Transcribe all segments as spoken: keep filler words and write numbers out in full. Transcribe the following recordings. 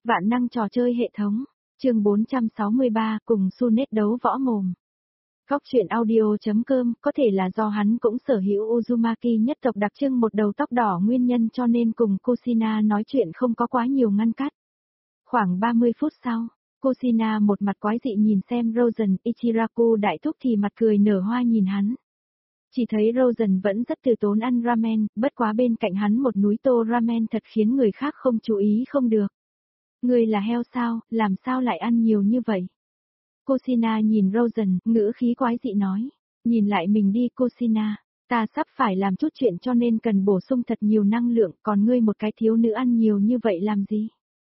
Vạn năng trò chơi hệ thống, chương bốn trăm sáu mươi ba, cùng Sunet đấu võ mồm. Góc truyện audio.com, có thể là do hắn cũng sở hữu Uzumaki nhất tộc đặc trưng một đầu tóc đỏ nguyên nhân cho nên cùng Kushina nói chuyện không có quá nhiều ngăn cách. Khoảng ba mươi phút sau, Kushina một mặt quái dị nhìn xem Rosen Ichiraku đại thúc thì mặt cười nở hoa nhìn hắn. Chỉ thấy Rosen vẫn rất từ tốn ăn ramen, bất quá bên cạnh hắn một núi tô ramen thật khiến người khác không chú ý không được. Người là heo sao, làm sao lại ăn nhiều như vậy? Kushina nhìn Rosen, ngữ khí quái dị nói. Nhìn lại mình đi Kushina, ta sắp phải làm chút chuyện cho nên cần bổ sung thật nhiều năng lượng, còn ngươi một cái thiếu nữ ăn nhiều như vậy làm gì?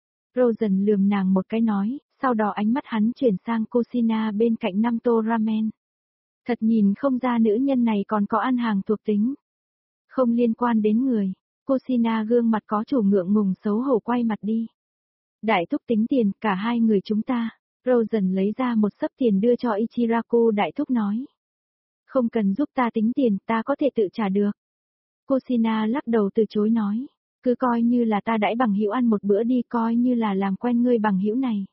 Rosen lườm nàng một cái nói, sau đó ánh mắt hắn chuyển sang Kushina bên cạnh năm tô ramen. Thật nhìn không ra nữ nhân này còn có ăn hàng thuộc tính. Không liên quan đến người, Kushina gương mặt có chủ ngượng ngùng xấu hổ quay mặt đi. Đại thúc tính tiền, cả hai người chúng ta. Rosen lấy ra một xấp tiền đưa cho Ichiraku đại thúc nói. Không cần giúp ta tính tiền, ta có thể tự trả được. Kushina lắc đầu từ chối nói. Cứ coi như là ta đãi bằng hữu ăn một bữa đi, coi như là làm quen ngươi bằng hữu này.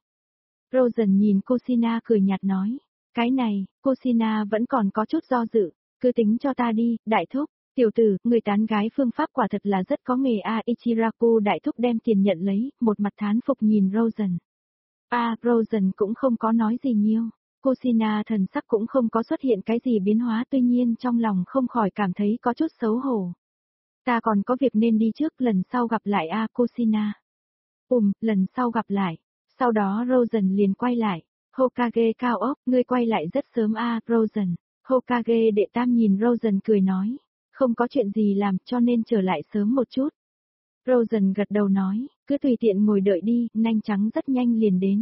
Rosen nhìn Kushina cười nhạt nói. Cái này, Kushina vẫn còn có chút do dự. Cứ tính cho ta đi, đại thúc. Tiểu tử, người tán gái phương pháp quả thật là rất có nghề a à, Ichiraku đại thúc đem tiền nhận lấy, một mặt thán phục nhìn Rosen. A, à, Rosen cũng không có nói gì nhiều. Kushina thần sắc cũng không có xuất hiện cái gì biến hóa tuy nhiên trong lòng không khỏi cảm thấy có chút xấu hổ. Ta còn có việc nên đi trước, lần sau gặp lại a à, Kushina. Ừm, lần sau gặp lại. Sau đó Rosen liền quay lại. Hokage cao ốc, ngươi quay lại rất sớm a à, Rosen. Hokage đệ tam nhìn Rosen cười nói. Không có chuyện gì làm cho nên trở lại sớm một chút. Rosen gật đầu nói, cứ tùy tiện ngồi đợi đi, nanh trắng rất nhanh liền đến.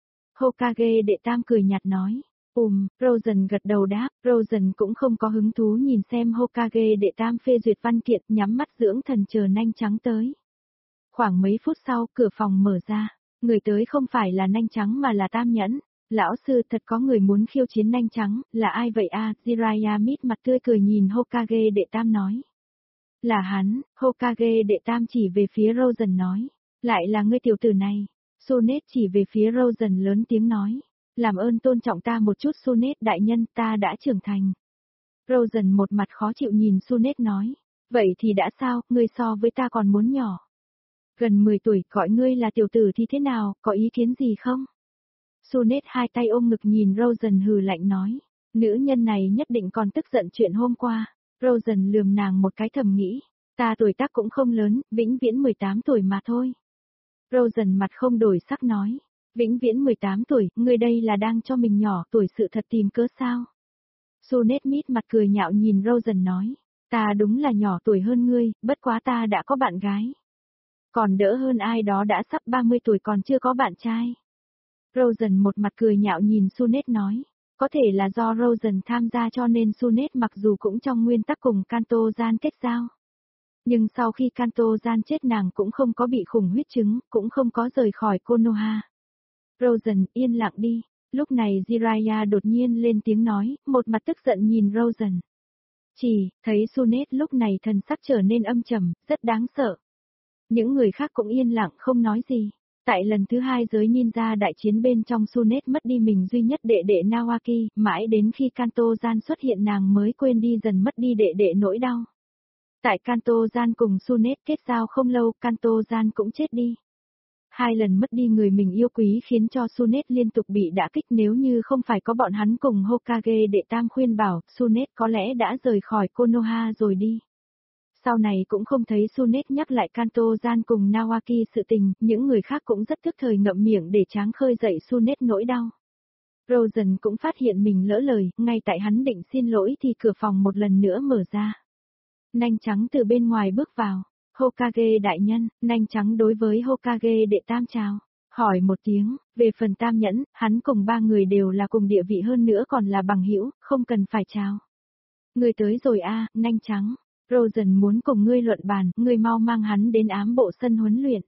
Hokage đệ tam cười nhạt nói, ùm, Rosen gật đầu đáp, Rosen cũng không có hứng thú nhìn xem Hokage đệ tam phê duyệt văn kiện, nhắm mắt dưỡng thần chờ nanh trắng tới. Khoảng mấy phút sau, cửa phòng mở ra, người tới không phải là nanh trắng mà là Tam Nhẫn. Lão sư, thật có người muốn khiêu chiến nanh trắng, là ai vậy a? À? Jiraiya mít mặt tươi cười nhìn Hokage đệ tam nói. Là hắn, Hokage đệ tam chỉ về phía Rosen nói. Lại là ngươi tiểu tử này. Sunet chỉ về phía Rosen lớn tiếng nói. Làm ơn tôn trọng ta một chút Sunet đại nhân, ta đã trưởng thành. Rosen một mặt khó chịu nhìn Sunet nói. Vậy thì đã sao, ngươi so với ta còn muốn nhỏ. Gần mười tuổi, gọi ngươi là tiểu tử thì thế nào, có ý kiến gì không? Sunet hai tay ôm ngực nhìn Rosen hừ lạnh nói. Nữ nhân này nhất định còn tức giận chuyện hôm qua. Rosen lườm nàng một cái thầm nghĩ. Ta tuổi tác cũng không lớn, vĩnh viễn mười tám tuổi mà thôi. Rosen mặt không đổi sắc nói. Vĩnh viễn mười tám tuổi, ngươi đây là đang cho mình nhỏ tuổi sự thật tìm cớ sao? Sunet mít mặt cười nhạo nhìn Rosen nói. Ta đúng là nhỏ tuổi hơn ngươi, bất quá ta đã có bạn gái. Còn đỡ hơn ai đó đã sắp ba mươi tuổi còn chưa có bạn trai. Rosen một mặt cười nhạo nhìn Sunet nói. Có thể là do Rosen tham gia cho nên Sunet mặc dù cũng trong nguyên tắc cùng Kanto-gian kết giao. Nhưng sau khi Kanto-gian chết nàng cũng không có bị khủng huyết chứng, cũng không có rời khỏi Konoha. Rosen, yên lặng đi. Lúc này Jiraiya đột nhiên lên tiếng nói, một mặt tức giận nhìn Rosen. Chỉ, thấy Sunet lúc này thần sắc trở nên âm trầm, rất đáng sợ. Những người khác cũng yên lặng không nói gì. Tại lần thứ hai giới ninja đại chiến bên trong Sunet mất đi mình duy nhất đệ đệ Nawaki, mãi đến khi Kanto-gian xuất hiện nàng mới quên đi dần mất đi đệ đệ nỗi đau. Tại Kanto-gian cùng Sunet kết giao không lâu, Kanto-gian cũng chết đi. Hai lần mất đi người mình yêu quý khiến cho Sunet liên tục bị đả kích, nếu như không phải có bọn hắn cùng Hokage đệ tam khuyên bảo, Sunet có lẽ đã rời khỏi Konoha rồi đi. Sau này cũng không thấy Sunet nhắc lại Kanto-gian cùng Nawaki sự tình, những người khác cũng rất thức thời ngậm miệng để tráng khơi dậy Sunet nỗi đau. Rosen cũng phát hiện mình lỡ lời, ngay tại hắn định xin lỗi thì cửa phòng một lần nữa mở ra. Nanh trắng từ bên ngoài bước vào. Hokage đại nhân, nanh trắng đối với Hokage đệ tam chào. Hỏi một tiếng, về phần Tam Nhẫn, hắn cùng ba người đều là cùng địa vị hơn nữa còn là bằng hữu, không cần phải chào. Người tới rồi a, à, nanh trắng. Rosen muốn cùng ngươi luận bàn, ngươi mau mang hắn đến ám bộ sân huấn luyện.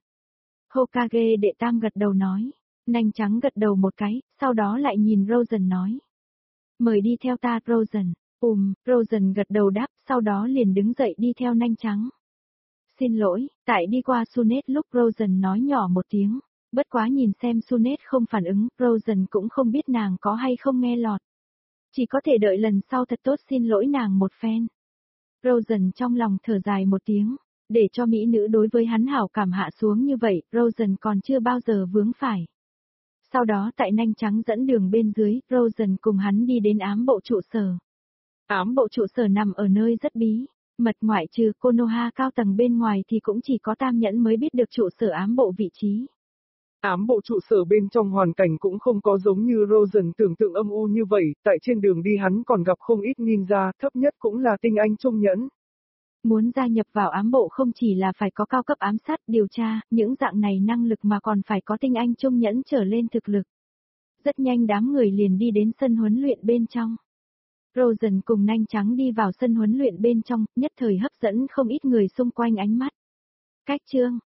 Hokage đệ tam gật đầu nói. Nanh trắng gật đầu một cái, sau đó lại nhìn Rosen nói. Mời đi theo ta Rosen. Ùm, Rosen gật đầu đáp, sau đó liền đứng dậy đi theo nanh trắng. Xin lỗi, tại đi qua Sunet lúc Rosen nói nhỏ một tiếng. Bất quá nhìn xem Sunet không phản ứng, Rosen cũng không biết nàng có hay không nghe lọt. Chỉ có thể đợi lần sau thật tốt xin lỗi nàng một phen. Rosen trong lòng thở dài một tiếng, để cho mỹ nữ đối với hắn hảo cảm hạ xuống như vậy, Rosen còn chưa bao giờ vướng phải. Sau đó tại nanh trắng dẫn đường bên dưới, Rosen cùng hắn đi đến ám bộ trụ sở. Ám bộ trụ sở nằm ở nơi rất bí, mật ngoại trừ Konoha cao tầng bên ngoài thì cũng chỉ có Tam Nhẫn mới biết được trụ sở ám bộ vị trí. Ám bộ trụ sở bên trong hoàn cảnh cũng không có giống như Rosen tưởng tượng âm u như vậy, tại trên đường đi hắn còn gặp không ít ninja, thấp nhất cũng là tinh anh trung nhẫn. Muốn gia nhập vào ám bộ không chỉ là phải có cao cấp ám sát, điều tra, những dạng này năng lực mà còn phải có tinh anh trung nhẫn trở lên thực lực. Rất nhanh đám người liền đi đến sân huấn luyện bên trong. Rosen cùng nanh trắng đi vào sân huấn luyện bên trong, nhất thời hấp dẫn không ít người xung quanh ánh mắt. Cách chương